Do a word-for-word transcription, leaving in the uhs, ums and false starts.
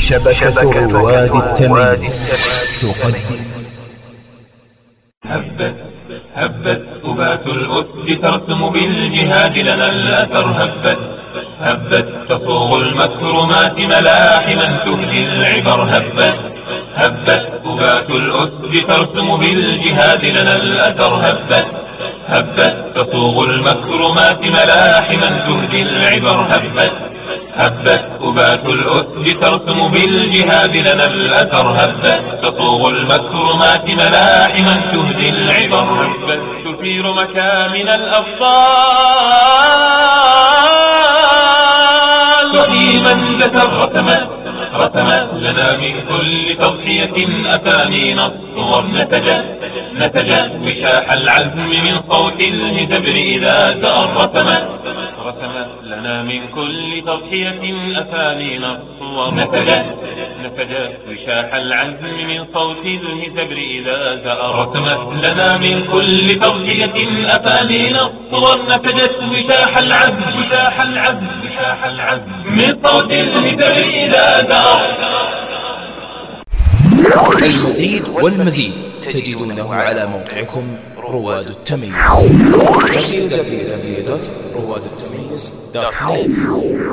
شبكة رواد التمييز تقدم. هبت هبت أبات الأسد ترسم بالجهاد لنا الأثر. هبت هبت تصوغ المكرمات ملاحما تهدي العبر. هبت هبت أبات الأسد ترسم بالجهاد لنا الأثر. هبت هبت تصوغ المكرمات ملاحما تهدي العبر. هبت هبت أبات الأسد ترسم بالجهاد لنا الأثر. هبت تصوغ المكرمات ملاحما تهدي العبر. هبت تثير مكامن الأبطال وفي منزة رسمت رسمت لنا من كل تضحية أفانين الصور. نتجت نتجت وشاح العزم من صوت الهجبر إذا سار. رسمت رسمت لنا من كل تضحية أفانين الصور. نتجت نتجت وشاح العزم من صوت الهجبر إذا سار. رسمت لنا من كل تضحية أفانين الصور. نتجت وشاح العزم وشاح العزم وشاح العزم من صوت الهجبر إذا سار. المزيد والمزيد تجدونه على موقعكم رواد التمييز دبليو دبليو دبليو دوت رواد التمييز دوت نت.